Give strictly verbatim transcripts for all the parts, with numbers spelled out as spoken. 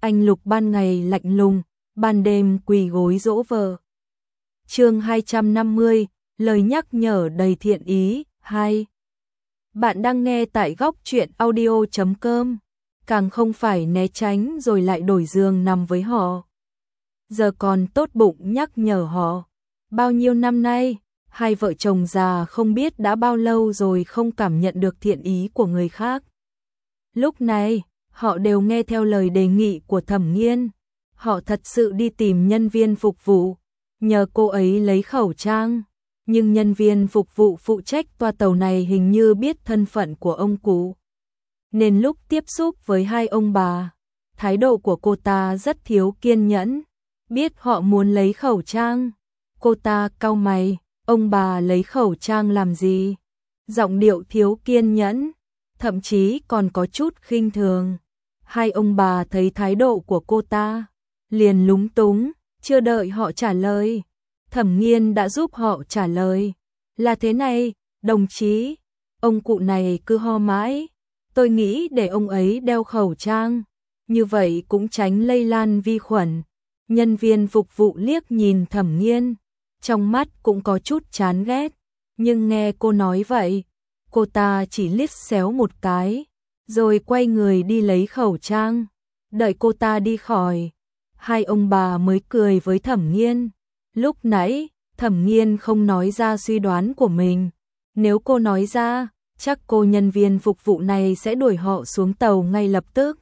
anh Lục ban ngày lạnh lùng, ban đêm quỳ gối dỗ vợ. Chương hai trăm năm mươi, lời nhắc nhở đầy thiện ý. Hai. Bạn đang nghe tại góc truyện audio chấm com, càng không phải né tránh rồi lại đổi giường nằm với họ. Giờ còn tốt bụng nhắc nhở họ. Bao nhiêu năm nay, hai vợ chồng già không biết đã bao lâu rồi không cảm nhận được thiện ý của người khác. Lúc này, họ đều nghe theo lời đề nghị của Thẩm Nghiên. Họ thật sự đi tìm nhân viên phục vụ, nhờ cô ấy lấy khẩu trang. Nhưng nhân viên phục vụ phụ trách toa tàu này hình như biết thân phận của ông cụ. Nên lúc tiếp xúc với hai ông bà, thái độ của cô ta rất thiếu kiên nhẫn. Biết họ muốn lấy khẩu trang, cô ta cau mày, ông bà lấy khẩu trang làm gì? Giọng điệu thiếu kiên nhẫn, thậm chí còn có chút khinh thường. Hai ông bà thấy thái độ của cô ta, liền lúng túng, chưa đợi họ trả lời. Thẩm Nghiên đã giúp họ trả lời. Là thế này, đồng chí, ông cụ này cứ ho mãi. Tôi nghĩ để ông ấy đeo khẩu trang, như vậy cũng tránh lây lan vi khuẩn. Nhân viên phục vụ liếc nhìn Thẩm Nghiên, trong mắt cũng có chút chán ghét. Nhưng nghe cô nói vậy, cô ta chỉ liếc xéo một cái, rồi quay người đi lấy khẩu trang. Đợi cô ta đi khỏi, hai ông bà mới cười với Thẩm Nghiên. Lúc nãy, Thẩm Nghiên không nói ra suy đoán của mình. Nếu cô nói ra, chắc cô nhân viên phục vụ này sẽ đuổi họ xuống tàu ngay lập tức.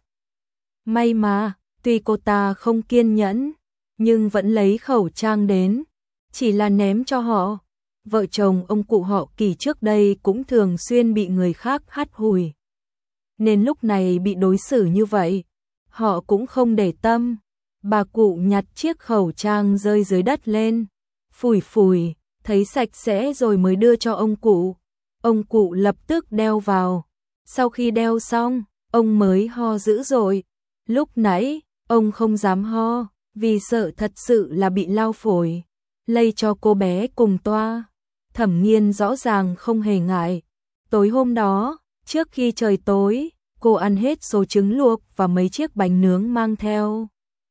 May mà, tuy cô ta không kiên nhẫn, nhưng vẫn lấy khẩu trang đến, chỉ là ném cho họ. Vợ chồng ông cụ họ Kỳ trước đây cũng thường xuyên bị người khác hắt hủi, nên lúc này bị đối xử như vậy, họ cũng không để tâm. Bà cụ nhặt chiếc khẩu trang rơi dưới đất lên, phủi phủi, thấy sạch sẽ rồi mới đưa cho ông cụ. Ông cụ lập tức đeo vào. Sau khi đeo xong, ông mới ho dữ dội. Lúc nãy, ông không dám ho, vì sợ thật sự là bị lao phổi, lây cho cô bé cùng toa. Thẩm Nghiên rõ ràng không hề ngại. Tối hôm đó, trước khi trời tối, cô ăn hết số trứng luộc và mấy chiếc bánh nướng mang theo.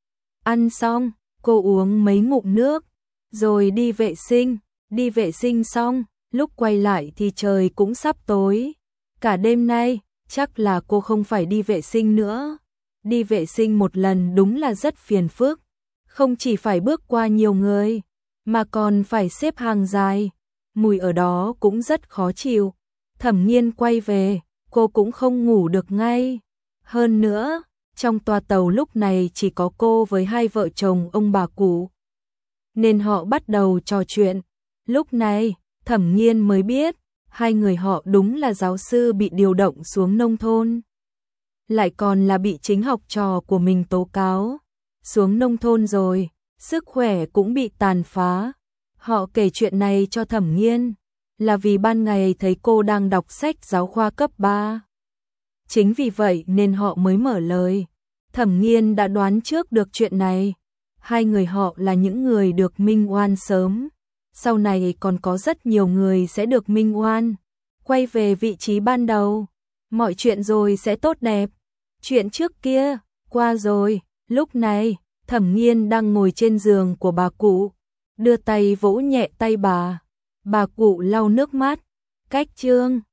Ăn xong, cô uống mấy ngụm nước, rồi đi vệ sinh. Đi vệ sinh xong, lúc quay lại thì trời cũng sắp tối. Cả đêm nay, chắc là cô không phải đi vệ sinh nữa. Đi vệ sinh một lần đúng là rất phiền phức. Không chỉ phải bước qua nhiều người, mà còn phải xếp hàng dài. Mùi ở đó cũng rất khó chịu. Thẩm Nghiên quay về, cô cũng không ngủ được ngay. Hơn nữa, trong toa tàu lúc này chỉ có cô với hai vợ chồng ông bà cụ, nên họ bắt đầu trò chuyện. Lúc này, Thẩm Nghiên mới biết, hai người họ đúng là giáo sư bị điều động xuống nông thôn. Lại còn là bị chính học trò của mình tố cáo. Xuống nông thôn rồi, sức khỏe cũng bị tàn phá. Họ kể chuyện này cho Thẩm Nghiên, là vì ban ngày thấy cô đang đọc sách giáo khoa cấp ba. Chính vì vậy nên họ mới mở lời. Thẩm Nghiên đã đoán trước được chuyện này. Hai người họ là những người được minh oan sớm. Sau này còn có rất nhiều người sẽ được minh oan. Quay về vị trí ban đầu, mọi chuyện rồi sẽ tốt đẹp. Chuyện trước kia, qua rồi. Lúc này, Thẩm Nghiên đang ngồi trên giường của bà cụ, đưa tay vỗ nhẹ tay bà. Bà cụ lau nước mắt. Cách chương